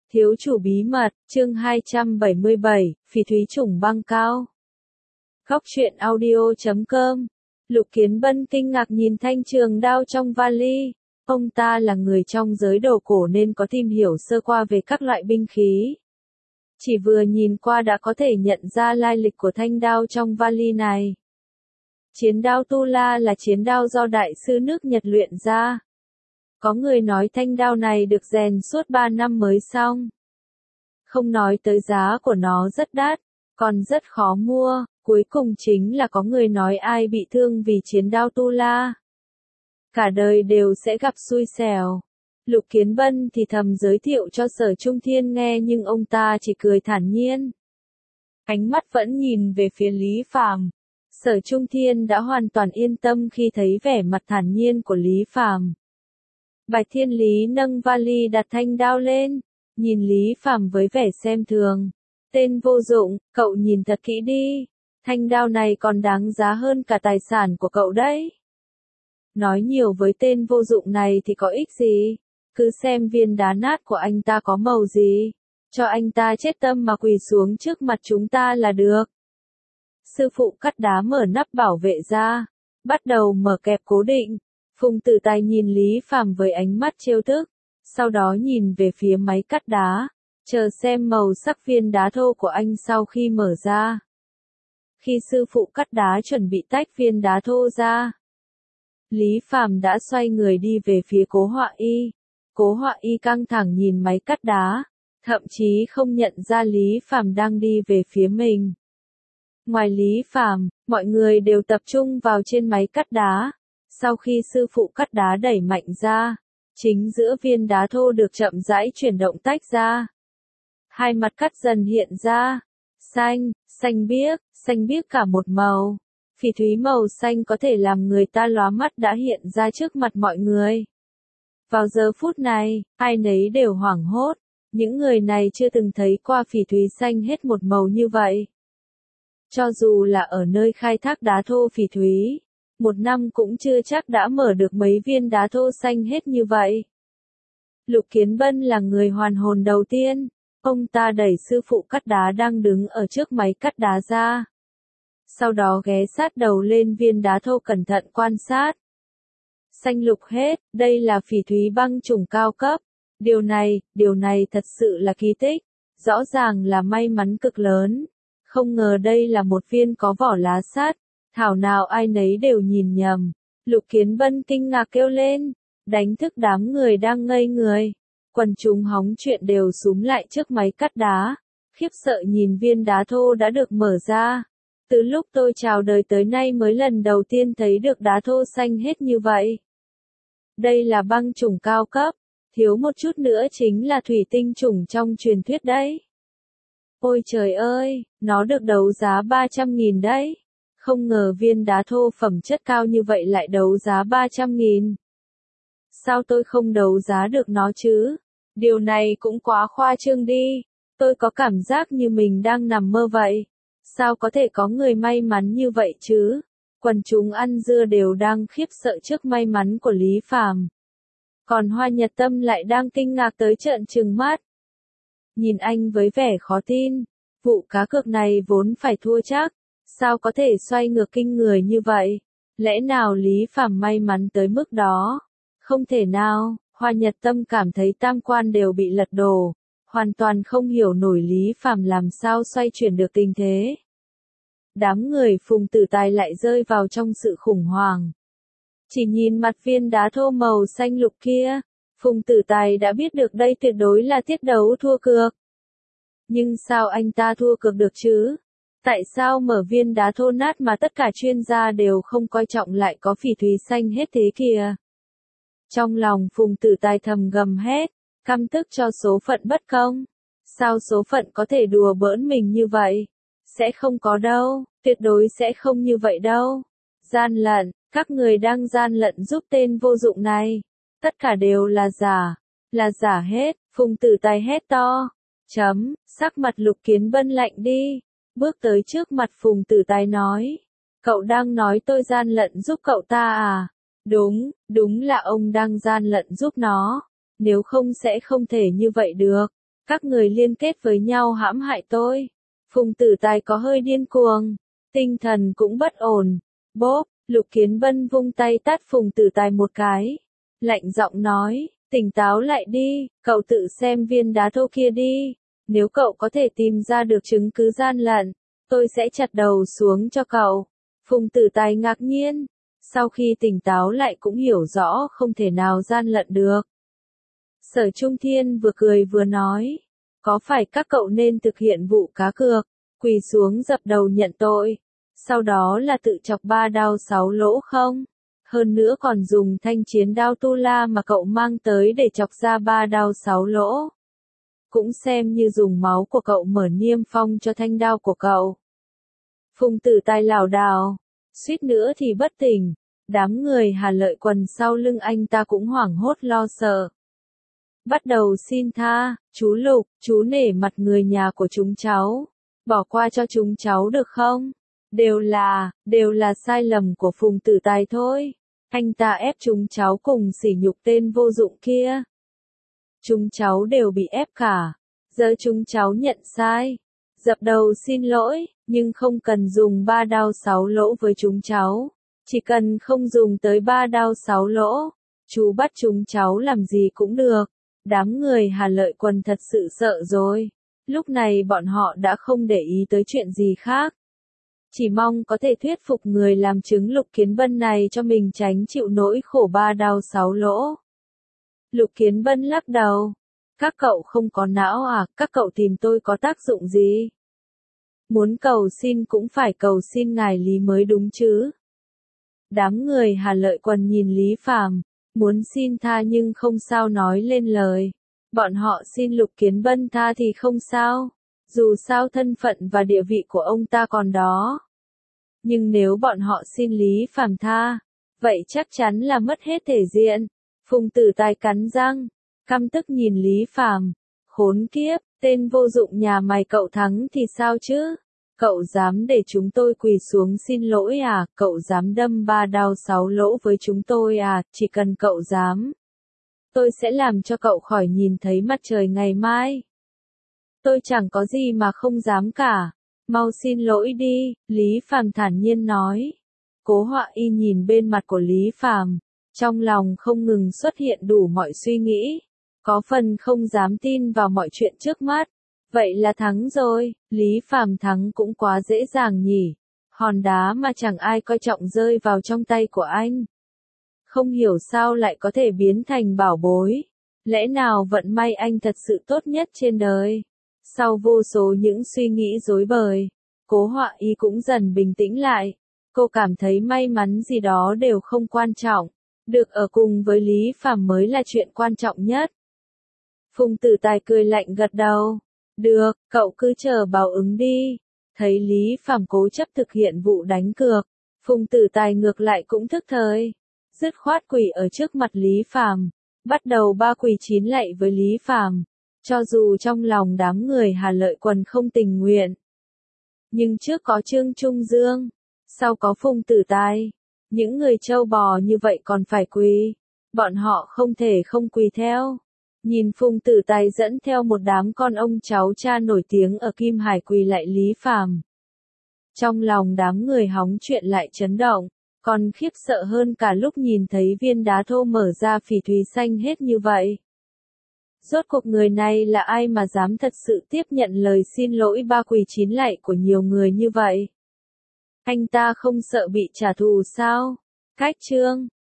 Thiếu chủ bí mật, chương 277, phỉ thúy trùng băng cao. Góc truyện audio.com. Lục Kiến Bân kinh ngạc nhìn thanh trường đao trong vali. Ông ta là người trong giới đồ cổ nên có tìm hiểu sơ qua về các loại binh khí. Chỉ vừa nhìn qua đã có thể nhận ra lai lịch của thanh đao trong vali này. Chiến đao Tu La là chiến đao do đại sư nước Nhật luyện ra. Có người nói thanh đao này được rèn suốt 3 năm mới xong. Không nói tới giá của nó rất đắt, còn rất khó mua, cuối cùng chính là có người nói ai bị thương vì chiến đao Tu La. Cả đời đều sẽ gặp xui xẻo. Lục Kiến Bân thì thầm giới thiệu cho Sở Trung Thiên nghe nhưng ông ta chỉ cười thản nhiên. Ánh mắt vẫn nhìn về phía Lý Phàm. Sở Trung Thiên đã hoàn toàn yên tâm khi thấy vẻ mặt thản nhiên của Lý Phàm. Bạch Thiên Lý nâng vali đặt thanh đao lên, nhìn Lý Phàm với vẻ xem thường. Tên vô dụng, cậu nhìn thật kỹ đi, thanh đao này còn đáng giá hơn cả tài sản của cậu đấy. Nói nhiều với tên vô dụng này thì có ích gì, cứ xem viên đá nát của anh ta có màu gì, cho anh ta chết tâm mà quỳ xuống trước mặt chúng ta là được. Sư phụ cắt đá mở nắp bảo vệ ra, bắt đầu mở kẹp cố định. Phùng Tử Tài nhìn Lý Phàm với ánh mắt trêu tức, sau đó nhìn về phía máy cắt đá, chờ xem màu sắc viên đá thô của anh sau khi mở ra. Khi sư phụ cắt đá chuẩn bị tách viên đá thô ra, Lý Phàm đã xoay người đi về phía Cố Họa Y. Cố Họa Y căng thẳng nhìn máy cắt đá, thậm chí không nhận ra Lý Phàm đang đi về phía mình. Ngoài Lý Phàm, mọi người đều tập trung vào trên máy cắt đá. Sau khi sư phụ cắt đá đẩy mạnh ra, chính giữa viên đá thô được chậm rãi chuyển động tách ra. Hai mặt cắt dần hiện ra, xanh biếc cả một màu. Phỉ thúy màu xanh có thể làm người ta lóa mắt đã hiện ra trước mặt mọi người. Vào giờ phút này, ai nấy đều hoảng hốt, những người này chưa từng thấy qua phỉ thúy xanh hết một màu như vậy. Cho dù là ở nơi khai thác đá thô phỉ thúy, một năm cũng chưa chắc đã mở được mấy viên đá thô xanh hết như vậy. Lục Kiến Bân là người hoàn hồn đầu tiên, ông ta đẩy sư phụ cắt đá đang đứng ở trước máy cắt đá ra. Sau đó ghé sát đầu lên viên đá thô cẩn thận quan sát. Xanh lục hết, đây là phỉ thúy băng chủng cao cấp. Điều này thật sự là kỳ tích, rõ ràng là may mắn cực lớn. Không ngờ đây là một viên có vỏ lá sắt. Thảo nào ai nấy đều nhìn nhầm. Lục Kiến Bân kinh ngạc kêu lên, đánh thức đám người đang ngây người. Quần chúng hóng chuyện đều xúm lại trước máy cắt đá, khiếp sợ nhìn viên đá thô đã được mở ra. Từ lúc tôi chào đời tới nay mới lần đầu tiên thấy được đá thô xanh hết như vậy. Đây là băng chủng cao cấp, thiếu một chút nữa chính là thủy tinh chủng trong truyền thuyết đấy. Ôi trời ơi, nó được đấu giá 300.000 đấy. Không ngờ viên đá thô phẩm chất cao như vậy lại đấu giá 300.000. Sao tôi không đấu giá được nó chứ? Điều này cũng quá khoa trương đi. Tôi có cảm giác như mình đang nằm mơ vậy. Sao có thể có người may mắn như vậy chứ? Quần chúng ăn dưa đều đang khiếp sợ trước may mắn của Lý Phàm. Còn Hoa Nhật Tâm lại đang kinh ngạc tới trợn trừng mắt. Nhìn anh với vẻ khó tin. Vụ cá cược này vốn phải thua chắc. Sao có thể xoay ngược kinh người như vậy? Lẽ nào Lý Phàm may mắn tới mức đó? Không thể nào, Hoa Nhật Tâm cảm thấy tam quan đều bị lật đổ, hoàn toàn không hiểu nổi Lý Phàm làm sao xoay chuyển được tình thế. Đám người Phùng Tử Tài lại rơi vào trong sự khủng hoảng. Chỉ nhìn mặt viên đá thô màu xanh lục kia, Phùng Tử Tài đã biết được đây tuyệt đối là tiết đấu thua cược. Nhưng sao anh ta thua cược được chứ? Tại sao mở viên đá thô nát mà tất cả chuyên gia đều không coi trọng lại có phỉ thúy xanh hết thế kìa? Trong lòng Phùng Tử Tài thầm gầm hét, căm tức cho số phận bất công. Sao số phận có thể đùa bỡn mình như vậy? Sẽ không có đâu, tuyệt đối sẽ không như vậy đâu. Gian lận, các người đang gian lận giúp tên vô dụng này. Tất cả đều là giả hết, Phùng Tử Tài hét to. Sắc mặt Lục Kiến Bân lạnh đi. Bước tới trước mặt Phùng Tử Tài nói. Cậu đang nói tôi gian lận giúp cậu ta à? Đúng là ông đang gian lận giúp nó. Nếu không sẽ không thể như vậy được. Các người liên kết với nhau hãm hại tôi. Phùng Tử Tài có hơi điên cuồng, tinh thần cũng bất ổn. Bốp, Lục Kiến Bân vung tay tát Phùng Tử Tài một cái. Lạnh giọng nói, tỉnh táo lại đi, cậu tự xem viên đá thô kia đi. Nếu cậu có thể tìm ra được chứng cứ gian lận, tôi sẽ chặt đầu xuống cho cậu. Phùng Tử Tài ngạc nhiên, sau khi tỉnh táo lại cũng hiểu rõ không thể nào gian lận được. Sở Trung Thiên vừa cười vừa nói, có phải các cậu nên thực hiện vụ cá cược, quỳ xuống dập đầu nhận tội, sau đó là tự chọc 3 đao 6 lỗ không? Hơn nữa còn dùng thanh chiến đao tu la mà cậu mang tới để chọc ra 3 đao 6 lỗ. Cũng xem như dùng máu của cậu mở niêm phong cho thanh đao của cậu. Phùng Tử Tài lảo đảo, suýt nữa thì bất tỉnh. Đám người Hà Lợi Quần sau lưng anh ta cũng hoảng hốt lo sợ. Bắt đầu xin tha, chú Lục, chú nể mặt người nhà của chúng cháu. Bỏ qua cho chúng cháu được không? Đều là sai lầm của Phùng Tử Tài thôi. Anh ta ép chúng cháu cùng sỉ nhục tên vô dụng kia. Chúng cháu đều bị ép cả. Giờ chúng cháu nhận sai. Dập đầu xin lỗi, nhưng không cần dùng 3 đao 6 lỗ với chúng cháu. Chỉ cần không dùng tới 3 đao 6 lỗ. Chú bắt chúng cháu làm gì cũng được. Đám người Hà Lợi Quần thật sự sợ rồi. Lúc này bọn họ đã không để ý tới chuyện gì khác. Chỉ mong có thể thuyết phục người làm chứng Lục Kiến Bân này cho mình tránh chịu nỗi khổ 3 đao 6 lỗ. Lục Kiến Bân lắc đầu. Các cậu không có não à, các cậu tìm tôi có tác dụng gì? Muốn cầu xin cũng phải cầu xin ngài Lý mới đúng chứ. Đám người Hà Lợi Quần nhìn Lý Phàm, muốn xin tha nhưng không sao nói lên lời. Bọn họ xin Lục Kiến Bân tha thì không sao. Dù sao thân phận và địa vị của ông ta còn đó. Nhưng nếu bọn họ xin Lý Phàm tha, vậy chắc chắn là mất hết thể diện. Phùng Tử Tài cắn răng, căm tức nhìn Lý Phàm, khốn kiếp, tên vô dụng nhà mày, cậu thắng thì sao chứ? Cậu dám để chúng tôi quỳ xuống xin lỗi à? Cậu dám đâm 3 đao 6 lỗ với chúng tôi à? Chỉ cần cậu dám, tôi sẽ làm cho cậu khỏi nhìn thấy mặt trời ngày mai. Tôi chẳng có gì mà không dám cả. Mau xin lỗi đi, Lý Phàm thản nhiên nói. Cố Họa Y nhìn bên mặt của Lý Phàm, trong lòng không ngừng xuất hiện đủ mọi suy nghĩ. Có phần không dám tin vào mọi chuyện trước mắt. Vậy là thắng rồi, Lý Phàm thắng cũng quá dễ dàng nhỉ. Hòn đá mà chẳng ai coi trọng rơi vào trong tay của anh. Không hiểu sao lại có thể biến thành bảo bối. Lẽ nào vận may anh thật sự tốt nhất trên đời? Sau vô số những suy nghĩ rối bời, Cố Họa Y cũng dần bình tĩnh lại. Cô cảm thấy may mắn gì đó đều không quan trọng. Được ở cùng với Lý Phàm mới là chuyện quan trọng nhất. Phùng Tử Tài cười lạnh gật đầu. Được, cậu cứ chờ báo ứng đi. Thấy Lý Phàm cố chấp thực hiện vụ đánh cược, Phùng Tử Tài ngược lại cũng thức thời. Dứt khoát quỳ ở trước mặt Lý Phàm, bắt đầu 3 quỳ 9 lạy với Lý Phàm. Cho dù trong lòng đám người Hà Lợi Quần không tình nguyện. Nhưng trước có Trương Trung Dương, sau có Phùng Tử Tài. Những người trâu bò như vậy còn phải quỳ. Bọn họ không thể không quỳ theo. Nhìn Phùng Tử Tài dẫn theo một đám con ông cháu cha nổi tiếng ở Kim Hải quỳ lại Lý Phàm. Trong lòng đám người hóng chuyện lại chấn động, còn khiếp sợ hơn cả lúc nhìn thấy viên đá thô mở ra phỉ thúy xanh hết như vậy. Rốt cuộc người này là ai mà dám thật sự tiếp nhận lời xin lỗi 3 quỳ 9 lạy của nhiều người như vậy? Anh ta không sợ bị trả thù sao? Cách chương